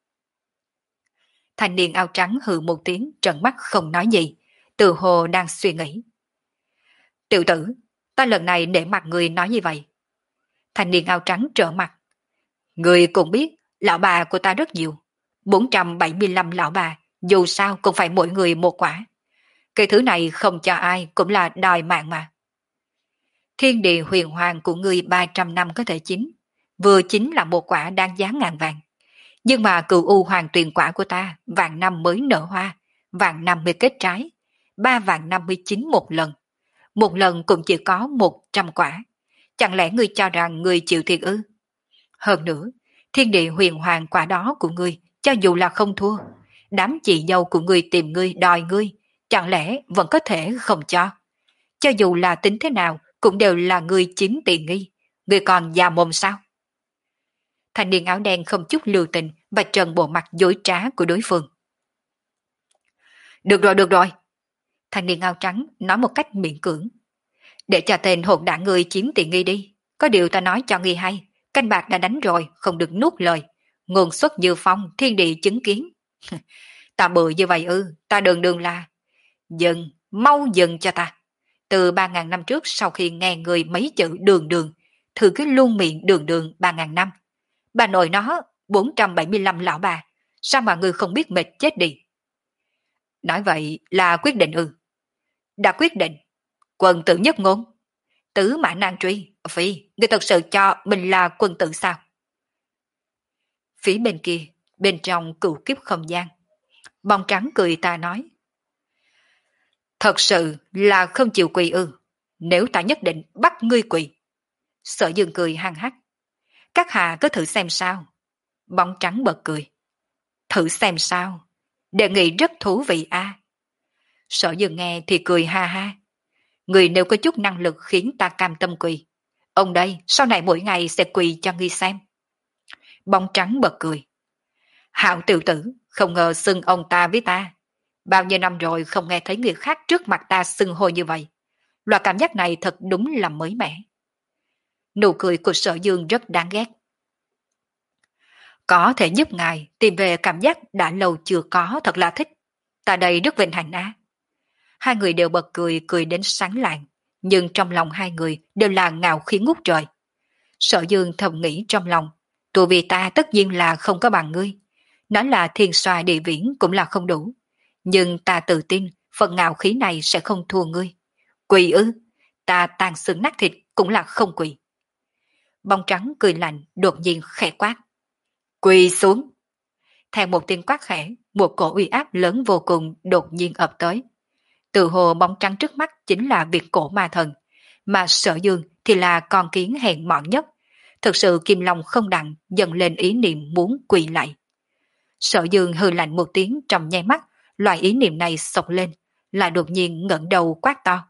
Thanh niên áo trắng hừ một tiếng, trợn mắt không nói gì, từ hồ đang suy nghĩ. Tiểu tử, ta lần này để mặt người nói như vậy. Thanh niên áo trắng trở mặt. Người cũng biết, lão bà của ta rất nhiều. bốn trăm bảy mươi lăm lão bà, dù sao cũng phải mỗi người một quả. Cái thứ này không cho ai cũng là đòi mạng mà. Thiên địa huyền hoàng của ngươi ba trăm năm có thể chín, vừa chính là một quả đáng giá ngàn vàng. Nhưng mà cửu u hoàng tuyền quả của ta vạn năm mới nở hoa, vạn năm mới kết trái, ba vạn năm mới chín một lần. Một lần cũng chỉ có một trăm quả. Chẳng lẽ ngươi cho rằng ngươi chịu thiệt ư? Hơn nữa, thiên địa huyền hoàng quả đó của ngươi, cho dù là không thua, đám chị dâu của ngươi tìm ngươi đòi ngươi, chẳng lẽ vẫn có thể không cho? Cho dù là tính thế nào, cũng đều là ngươi chiếm tiện nghi, ngươi còn già mồm sao? Thanh niên áo đen không chút lưu tình và trần bộ mặt dối trá của đối phương. Được rồi, được rồi. Thanh niên áo trắng nói một cách miễn cưỡng. Để cho tên hỗn đảng ngươi chiếm tiện nghi đi. Có điều ta nói cho ngươi hay, canh bạc đã đánh rồi, không được nuốt lời. Nguồn xuất như phong, thiên địa chứng kiến. Ta bự như vậy ư, ta đường đường là. Dừng, mau dừng cho ta. Từ ba ngàn năm trước sau khi nghe người mấy chữ đường đường, thử cái luôn miệng đường đường ba ngàn năm. Bà nội nó, bốn trăm bảy mươi lăm lão bà, sao mà ngươi không biết mệt chết đi. Nói vậy là quyết định ư. Đã quyết định, quân tử nhất ngôn. Tứ mã nan truy, phi, ngươi thật sự cho mình là quân tử sao? Phía bên kia, bên trong cửu kiếp không gian, bóng trắng cười ta nói. Thật sự là không chịu quỳ ư, nếu ta nhất định bắt ngươi quỳ. Sở Dương cười hăng hắc. Các hạ cứ thử xem sao. Bóng trắng bật cười. Thử xem sao. Đề nghị rất thú vị a. À. Sở Dương nghe thì cười ha ha. Người nếu có chút năng lực khiến ta cam tâm quỳ. Ông đây sau này mỗi ngày sẽ quỳ cho ngươi xem. Bóng trắng bật cười. Hạo tiểu tử, không ngờ xưng ông ta với ta. Bao nhiêu năm rồi không nghe thấy người khác trước mặt ta xưng hô như vậy. Loại cảm giác này thật đúng là mới mẻ. Nụ cười của Sở Dương rất đáng ghét. Có thể giúp ngài tìm về cảm giác đã lâu chưa có, thật là thích. Ta đây rất vinh hạnh á. Hai người đều bật cười, cười đến sáng lạng, nhưng trong lòng hai người đều là ngạo khí ngút trời. Sở Dương thầm nghĩ trong lòng, tụi vì ta tất nhiên là không có bằng ngươi. Nói là thiên xoa địa viễn cũng là không đủ. Nhưng ta tự tin phần ngạo khí này sẽ không thua ngươi. Quỳ ư, ta tàn xương nát thịt cũng là không quỳ. Bông trắng cười lạnh đột nhiên khẽ quát. Quỳ xuống. Theo một tiếng quát khẽ, một cổ uy áp lớn vô cùng đột nhiên ập tới. Từ hồ bóng trắng trước mắt chính là Việt cổ ma thần, mà Sở Dương thì là con kiến hèn mọn nhất. Thực sự Kim Long không đặng dần lên ý niệm muốn quỳ lại. Sở Dương hừ lạnh một tiếng trong nháy mắt, loại ý niệm này sộc lên, lại đột nhiên ngẩng đầu quát to.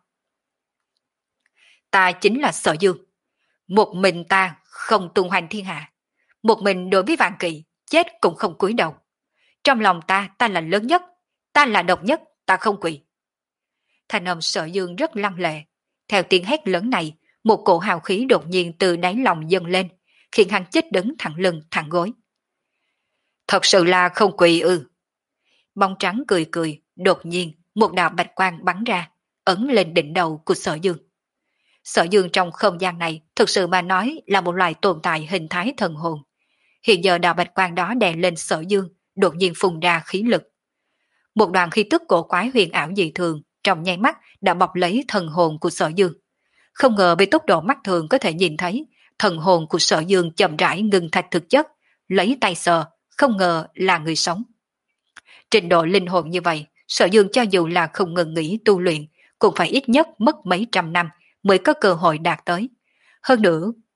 Ta chính là Sở Dương. Một mình ta không tung hoành thiên hạ. Một mình đối với vạn kỵ, chết cũng không cúi đầu. Trong lòng ta, ta là lớn nhất, ta là độc nhất, ta không quỳ. Thanh âm Sở Dương rất lăng lệ. Theo tiếng hét lớn này, một cổ hào khí đột nhiên từ đáy lòng dâng lên, khiến hắn chết đứng thẳng lưng thẳng gối. Thật sự là không quỳ ư. Bóng trắng cười cười, đột nhiên một đạo bạch quang bắn ra, ấn lên đỉnh đầu của Sở Dương. Sở Dương trong không gian này thực sự mà nói là một loài tồn tại hình thái thần hồn. Hiện giờ đạo bạch quang đó đè lên Sở Dương, đột nhiên phun ra khí lực. Một đoàn khí tức cổ quái huyền ảo dị thường trong nháy mắt đã bọc lấy thần hồn của Sở Dương. Không ngờ với tốc độ mắt thường có thể nhìn thấy, thần hồn của Sở Dương chậm rãi ngừng thạch thực chất, lấy tay sờ, không ngờ là người sống. Trình độ linh hồn như vậy, Sở Dương cho dù là không ngừng nghỉ tu luyện, cũng phải ít nhất mất mấy trăm năm mới có cơ hội đạt tới. Hơn nữa,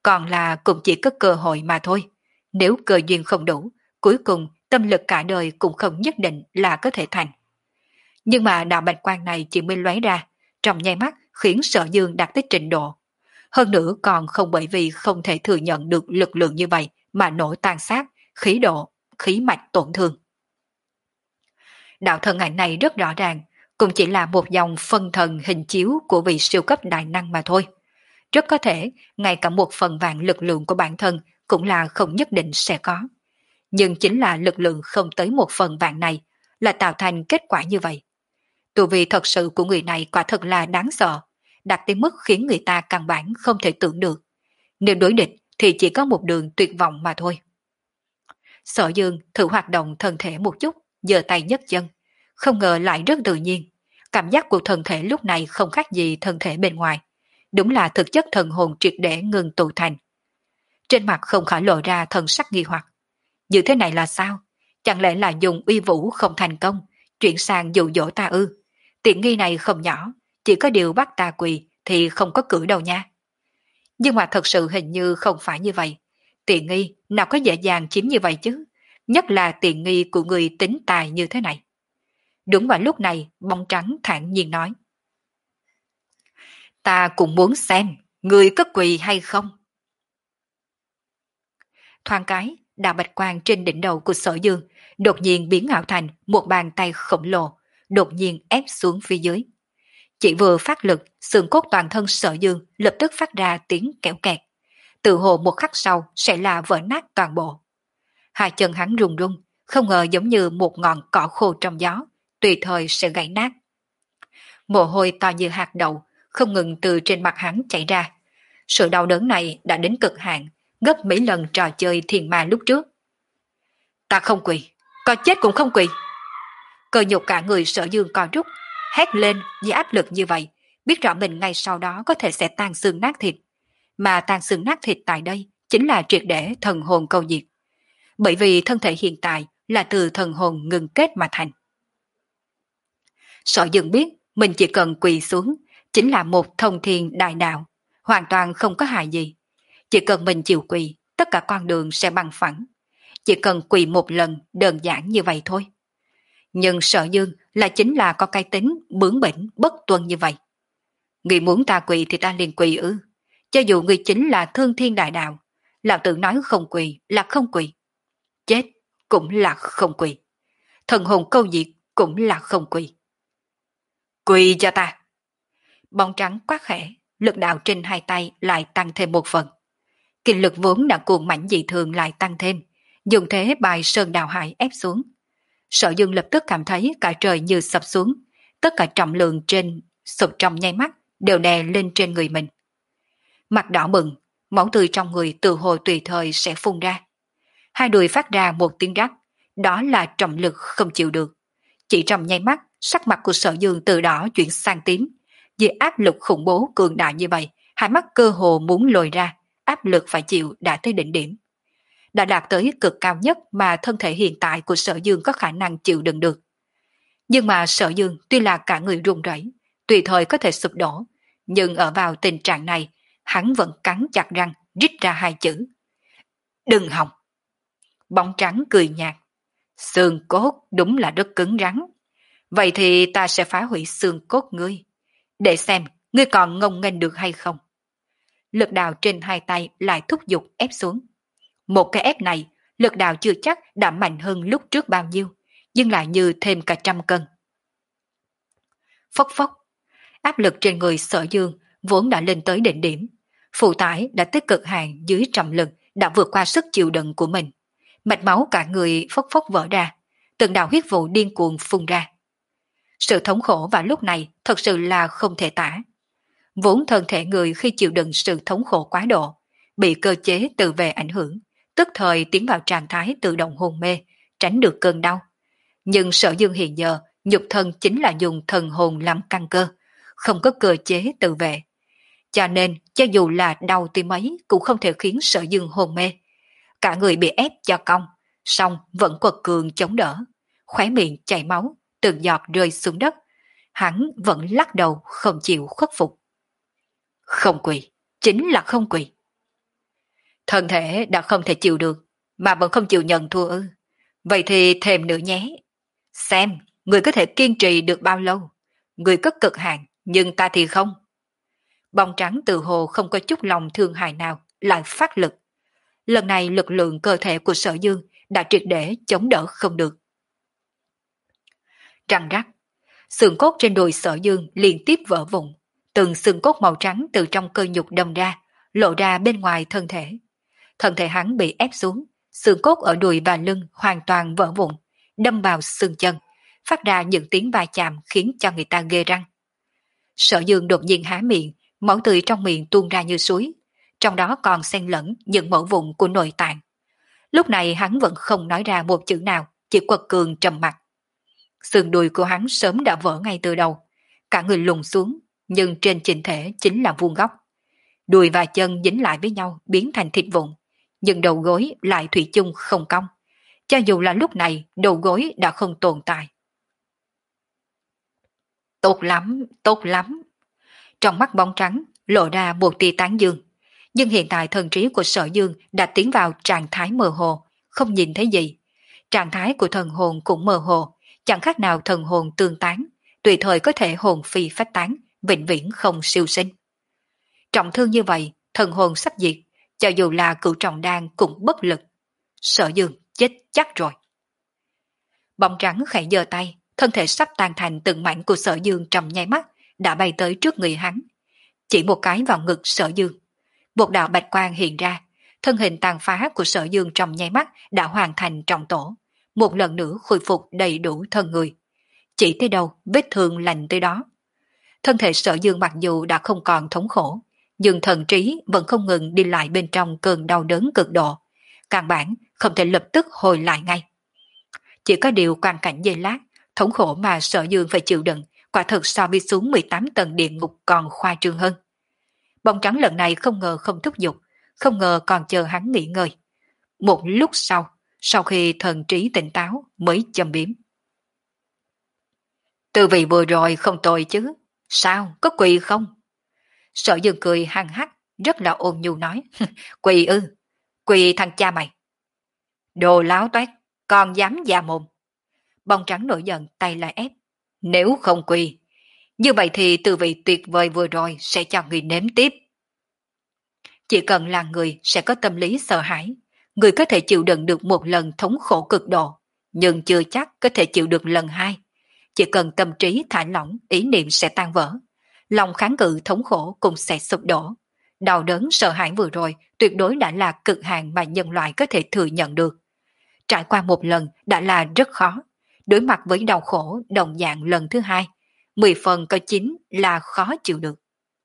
còn là cũng chỉ có cơ hội mà thôi. Nếu cơ duyên không đủ, cuối cùng tâm lực cả đời cũng không nhất định là có thể thành. Nhưng mà đạo bạch quang này chỉ mới lóe ra, trong nháy mắt khiến Sở Dương đạt tới trình độ. Hơn nữa còn không bởi vì không thể thừa nhận được lực lượng như vậy mà nổ tàn sát, khí độ, khí mạch tổn thương. Đạo thân ảnh này rất rõ ràng, cũng chỉ là một dòng phân thần hình chiếu của vị siêu cấp đại năng mà thôi. Rất có thể, ngay cả một phần vạn lực lượng của bản thân cũng là không nhất định sẽ có. Nhưng chính là lực lượng không tới một phần vạn này là tạo thành kết quả như vậy. Tu vi thật sự của người này quả thật là đáng sợ, đạt tới mức khiến người ta căn bản không thể tưởng được. Nếu đối địch thì chỉ có một đường tuyệt vọng mà thôi. Sở Dương thử hoạt động thân thể một chút, giơ tay nhấc chân, không ngờ lại rất tự nhiên. Cảm giác của thân thể lúc này không khác gì thân thể bên ngoài. Đúng là thực chất thần hồn triệt để ngừng tụ thành. Trên mặt không khỏi lộ ra thần sắc nghi hoặc. Như thế này là sao? Chẳng lẽ là dùng uy vũ không thành công, chuyển sang dụ dỗ ta ư? Tiện nghi này không nhỏ, chỉ có điều bắt ta quỳ thì không có cử đâu nha. Nhưng mà thật sự hình như không phải như vậy. Tiện nghi nào có dễ dàng chiếm như vậy chứ? Nhất là tiện nghi của người tính tài như thế này. Đúng vào lúc này, bóng trắng thản nhiên nói. Ta cũng muốn xem, người có quỳ hay không? Thoáng cái, đạo bạch quang trên đỉnh đầu của Sở Dương đột nhiên biến ảo thành một bàn tay khổng lồ, đột nhiên ép xuống phía dưới. Chỉ vừa phát lực, xương cốt toàn thân Sở Dương lập tức phát ra tiếng kẽo kẹt. Tự hồ một khắc sau sẽ là vỡ nát toàn bộ. Hai chân hắn rung rung, không ngờ giống như một ngọn cỏ khô trong gió, tùy thời sẽ gãy nát. Mồ hôi to như hạt đậu, không ngừng từ trên mặt hắn chảy ra. Sự đau đớn này đã đến cực hạn, gấp mấy lần trò chơi thiền ma lúc trước. Ta không quỳ, có chết cũng không quỳ. Cơ nhục cả người Sở Dương co rút, hét lên với áp lực như vậy, biết rõ mình ngay sau đó có thể sẽ tan xương nát thịt. Mà tan xương nát thịt tại đây chính là triệt để thần hồn câu diệt. Bởi vì thân thể hiện tại là từ thần hồn ngừng kết mà thành. Sở Dương biết mình chỉ cần quỳ xuống chính là một thông thiên đại đạo, hoàn toàn không có hại gì. Chỉ cần mình chịu quỳ, tất cả con đường sẽ bằng phẳng. Chỉ cần quỳ một lần đơn giản như vậy thôi. Nhưng Sở Dương là chính là có cái tính bướng bỉnh bất tuân như vậy. Người muốn ta quỳ thì ta liền quỳ ư? Cho dù người chính là thương thiên đại đạo, lão tử nói không quỳ là không quỳ. Chết cũng là không quỳ. Thần hồn câu diệt cũng là không quỳ. Quỳ cho ta! Bóng trắng quát khẽ, lực đạo trên hai tay lại tăng thêm một phần. Kinh lực vốn đã cuồng mãnh dị thường lại tăng thêm, dùng thế bài sơn đào hải ép xuống. Sở Dương lập tức cảm thấy cả trời như sập xuống, tất cả trọng lượng trên sụp trong nháy mắt đều đè lên trên người mình. Mặt đỏ bừng, máu tươi trong người từ hồ tùy thời sẽ phun ra. Hai đùi phát ra một tiếng rắc, đó là trọng lực không chịu được. Chỉ trong nháy mắt, sắc mặt của Sở Dương từ đỏ chuyển sang tím. Vì áp lực khủng bố cường đại như vậy, hai mắt cơ hồ muốn lồi ra, áp lực phải chịu đã tới đỉnh điểm. Đã đạt tới cực cao nhất mà thân thể hiện tại của Sở Dương có khả năng chịu đựng được. Nhưng mà Sở Dương tuy là cả người run rẩy, tùy thời có thể sụp đổ, nhưng ở vào tình trạng này, hắn vẫn cắn chặt răng, rít ra hai chữ. Đừng hòng! Bóng trắng cười nhạt. Xương cốt đúng là rất cứng rắn. Vậy thì ta sẽ phá hủy xương cốt ngươi, để xem ngươi còn ngông nghênh được hay không. Lực đạo trên hai tay lại thúc giục ép xuống. Một cái ép này, lực đạo chưa chắc đã mạnh hơn lúc trước bao nhiêu, nhưng lại như thêm cả trăm cân. Phốc phốc, áp lực trên người Sở Dương vốn đã lên tới đỉnh điểm. Phụ tải đã tới cực hạn dưới trọng lực đã vượt qua sức chịu đựng của mình. Mạch máu cả người phốc phốc vỡ ra, từng đạo huyết vụ điên cuồng phun ra. Sự thống khổ vào lúc này thật sự là không thể tả. Vốn thân thể người khi chịu đựng sự thống khổ quá độ, bị cơ chế tự về ảnh hưởng, tức thời tiến vào trạng thái tự động hôn mê, tránh được cơn đau. Nhưng Sở Dương hiện giờ, nhục thân chính là dùng thần hồn làm căn cơ, không có cơ chế tự vệ. Cho nên, cho dù là đau tới mấy cũng không thể khiến Sở Dương hôn mê. Cả người bị ép cho cong, song vẫn quật cường chống đỡ, khóe miệng chảy máu, từng giọt rơi xuống đất. Hắn vẫn lắc đầu không chịu khuất phục. Không quỳ, chính là không quỳ. Thân thể đã không thể chịu được, mà vẫn không chịu nhận thua ư. Vậy thì thêm nữa nhé. Xem, người có thể kiên trì được bao lâu. Người có cực hạn, nhưng ta thì không. Bóng trắng tự hồ không có chút lòng thương hại nào, lại phát lực. Lần này lực lượng cơ thể của Sở Dương đã triệt để chống đỡ không được. Răng rắc, xương cốt trên đùi Sở Dương liên tiếp vỡ vụn. Từng xương cốt màu trắng từ trong cơ nhục đâm ra, lộ ra bên ngoài thân thể. Thân thể hắn bị ép xuống, xương cốt ở đùi và lưng hoàn toàn vỡ vụn, đâm vào xương chân, phát ra những tiếng va chạm khiến cho người ta ghê răng. Sở Dương đột nhiên há miệng, máu tươi trong miệng tuôn ra như suối, trong đó còn xen lẫn những mẫu vụn của nội tạng. Lúc này hắn vẫn không nói ra một chữ nào, chỉ quật cường trầm mặc. Xương đùi của hắn sớm đã vỡ ngay từ đầu, cả người lùn xuống, nhưng trên chỉnh thể chính là vuông góc. Đùi và chân dính lại với nhau biến thành thịt vụn, nhưng đầu gối lại thủy chung không cong. Cho dù là lúc này đầu gối đã không tồn tại. Tốt lắm, tốt lắm. Trong mắt bóng trắng lộ ra một tia tán dương. Nhưng hiện tại thần trí của Sở Dương đã tiến vào trạng thái mơ hồ, không nhìn thấy gì. Trạng thái của thần hồn cũng mơ hồ, chẳng khác nào thần hồn tương tán, tùy thời có thể hồn phi phách tán, vĩnh viễn không siêu sinh. Trọng thương như vậy, thần hồn sắp diệt, cho dù là cửu trọng đan cũng bất lực. Sở Dương chết chắc rồi. Bóng trắng khẽ giơ tay, thân thể sắp tan thành từng mảnh của Sở Dương trong nháy mắt đã bay tới trước người hắn. Chỉ một cái vào ngực Sở Dương. Một đạo bạch quang hiện ra, thân hình tàn phá của Sở Dương trong nháy mắt đã hoàn thành trọng tổ, một lần nữa khôi phục đầy đủ thân người. Chỉ tới đâu vết thương lành tới đó. Thân thể Sở Dương mặc dù đã không còn thống khổ, nhưng thần trí vẫn không ngừng đi lại bên trong cơn đau đớn cực độ. Căn bản không thể lập tức hồi lại ngay. Chỉ có điều quan cảnh giây lát, thống khổ mà Sở Dương phải chịu đựng quả thực so với xuống mười tám tầng địa ngục còn khoa trương hơn. Bóng trắng lần này không ngờ không thúc giục, không ngờ còn chờ hắn nghỉ ngơi. Một lúc sau, sau khi thần trí tỉnh táo mới châm biếm. Từ vị vừa rồi không tồi chứ, sao, có quỳ không? Sở Dương cười hăng hắc, rất là ôn nhu nói, quỳ ư, quỳ thằng cha mày. Đồ láo toét, còn dám già mồm. Bóng trắng nổi giận tay lại ép, nếu không quỳ, như vậy thì từ vị tuyệt vời vừa rồi sẽ cho người nếm tiếp. Chỉ cần là người sẽ có tâm lý sợ hãi, người có thể chịu đựng được một lần thống khổ cực độ, nhưng chưa chắc có thể chịu được lần hai. Chỉ cần tâm trí thả lỏng, ý niệm sẽ tan vỡ, lòng kháng cự thống khổ cũng sẽ sụp đổ. Đau đớn sợ hãi vừa rồi tuyệt đối đã là cực hạn mà nhân loại có thể thừa nhận được. Trải qua một lần đã là rất khó, đối mặt với đau khổ đồng dạng lần thứ hai, mười phần có chín là khó chịu được.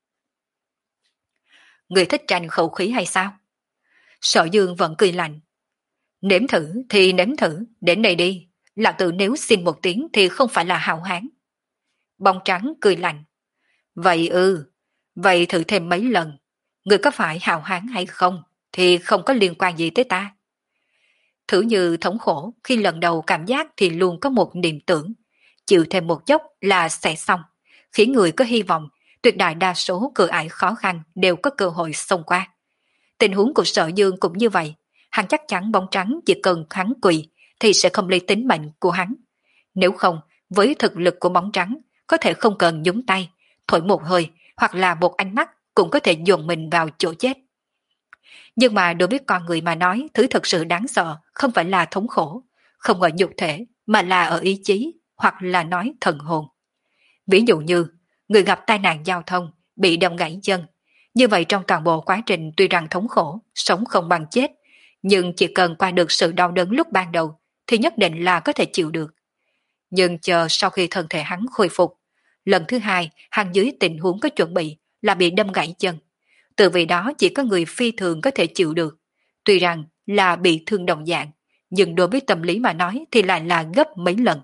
Người thích tranh khẩu khí hay sao? Sở Dương vẫn cười lạnh. Nếm thử thì nếm thử, đến đây đi. Lão tử nếu xin một tiếng thì không phải là hào hán. Bóng trắng cười lạnh. Vậy ư, vậy thử thêm mấy lần. Người có phải hào hán hay không thì không có liên quan gì tới ta. Thử như thống khổ, khi lần đầu cảm giác thì luôn có một niềm tưởng. Chịu thêm một chốc là sẽ xong, khiến người có hy vọng. Tuyệt đại đa số cửa ải khó khăn đều có cơ hội xông qua. Tình huống của Sở Dương cũng như vậy, hắn chắc chắn bóng trắng chỉ cần hắn quỳ thì sẽ không lấy tính mệnh của hắn. Nếu không, với thực lực của bóng trắng, có thể không cần nhúng tay, thổi một hơi hoặc là một ánh mắt cũng có thể dồn mình vào chỗ chết. Nhưng mà đối với con người mà nói, thứ thực sự đáng sợ không phải là thống khổ, không ở nhục thể mà là ở ý chí hoặc là nói thần hồn. Ví dụ như người gặp tai nạn giao thông, bị đâm gãy chân. Như vậy trong toàn bộ quá trình tuy rằng thống khổ, sống không bằng chết, nhưng chỉ cần qua được sự đau đớn lúc ban đầu thì nhất định là có thể chịu được. Nhưng chờ sau khi thân thể hắn khôi phục, lần thứ hai hắn dưới tình huống có chuẩn bị là bị đâm gãy chân. Từ vì đó chỉ có người phi thường có thể chịu được. Tuy rằng là bị thương đồng dạng, nhưng đối với tâm lý mà nói thì lại là gấp mấy lần.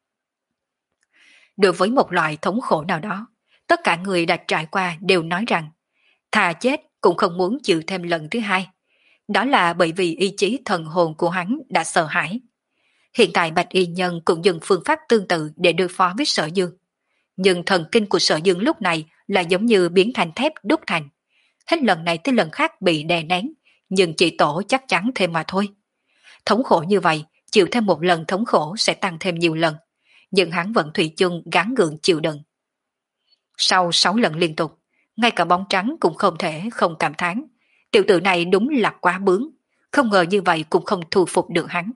Đối với một loại thống khổ nào đó, tất cả người đã trải qua đều nói rằng thà chết cũng không muốn chịu thêm lần thứ hai. Đó là bởi vì ý chí thần hồn của hắn đã sợ hãi. Hiện tại Bạch Y Nhân cũng dùng phương pháp tương tự để đối phó với Sở Dương. Nhưng thần kinh của Sở Dương lúc này là giống như biến thành thép đúc thành. Hết lần này tới lần khác bị đè nén, nhưng chỉ tổ chắc chắn thêm mà thôi. Thống khổ như vậy, chịu thêm một lần thống khổ sẽ tăng thêm nhiều lần, nhưng hắn vẫn thủy chung gắng gượng chịu đựng. Sau sáu lần liên tục, ngay cả bóng trắng cũng không thể không cảm thán. Tiểu tử này đúng là quá bướng, không ngờ như vậy cũng không thu phục được hắn.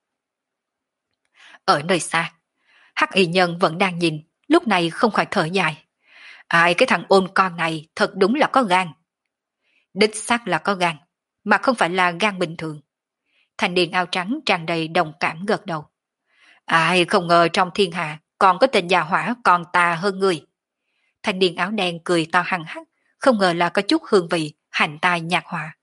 Ở nơi xa, Hắc Y Nhân vẫn đang nhìn, lúc này không khỏi thở dài. Ai, cái thằng ôn con này thật đúng là có gan. Đích xác là có gan, mà không phải là gan bình thường. Thanh niên áo trắng tràn đầy đồng cảm gật đầu. Ai không ngờ trong thiên hạ còn có tên già hỏa còn tà hơn người. Thanh niên áo đen cười to hăng hắc, không ngờ là có chút hương vị hành tai nhạc họa.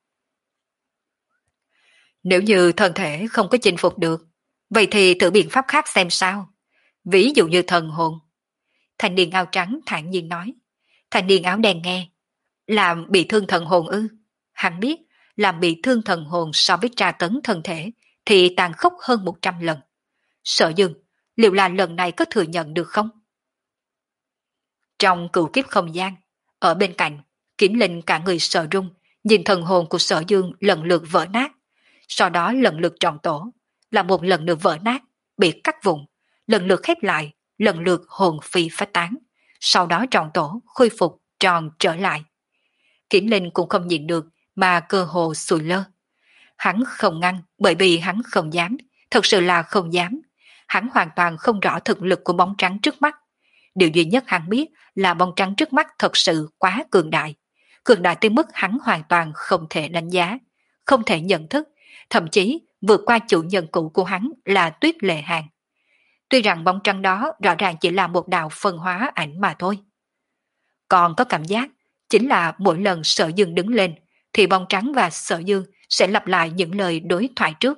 Nếu như thân thể không có chinh phục được, vậy thì thử biện pháp khác xem sao. Ví dụ như thần hồn. Thanh niên áo trắng thản nhiên nói. Thanh niên áo đen nghe. Làm bị thương thần hồn ư? Hắn biết, làm bị thương thần hồn so với tra tấn thân thể thì tàn khốc hơn một trăm lần. Sợ dừng, liệu là lần này có thừa nhận được không? Trong cửu kiếp không gian, ở bên cạnh, Kiếm Linh cả người sợ run, nhìn thần hồn của Sở Dương lần lượt vỡ nát, sau đó lần lượt tròn tổ, là một lần nữa vỡ nát, bị cắt vụn, lần lượt khép lại, lần lượt hồn phi phách tán, sau đó tròn tổ, khôi phục, tròn trở lại. Kiếm Linh cũng không nhịn được mà cơ hồ sùi lơ. Hắn không ngăn bởi vì hắn không dám, thật sự là không dám. Hắn hoàn toàn không rõ thực lực của bóng trắng trước mắt. Điều duy nhất hắn biết là bóng trắng trước mắt thật sự quá cường đại. Cường đại tới mức hắn hoàn toàn không thể đánh giá, không thể nhận thức, thậm chí vượt qua chủ nhân cũ của hắn là Tuyết Lệ Hàng. Tuy rằng bóng trắng đó rõ ràng chỉ là một đạo phân hóa ảnh mà thôi. Còn có cảm giác chính là mỗi lần Sở Dương đứng lên thì bóng trắng và Sở Dương sẽ lặp lại những lời đối thoại trước.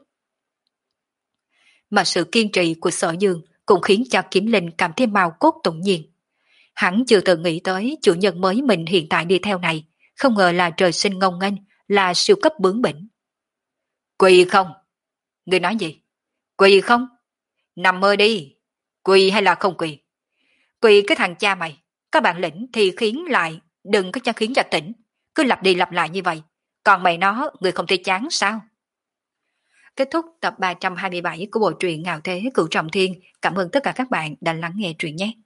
Mà sự kiên trì của Sở Dương cũng khiến cho Kiếm Linh cảm thấy mao cốt tủng nhiên. Hắn chưa từng nghĩ tới chủ nhân mới mình hiện tại đi theo này, không ngờ là trời sinh ngông nghênh, là siêu cấp bướng bỉnh. Quỳ không? Ngươi nói gì? Quỳ không? Nằm mơ đi. Quỳ hay là không quỳ? Quỳ cái thằng cha mày, các bạn lĩnh thì khiến lại, đừng có cho khiến cho tỉnh, cứ lặp đi lặp lại như vậy. Còn mày nó, người không thấy chán sao? Kết thúc tập ba trăm hai mươi bảy của bộ truyện Ngạo Thế Cửu Trọng Thiên. Cảm ơn tất cả các bạn đã lắng nghe truyện nhé.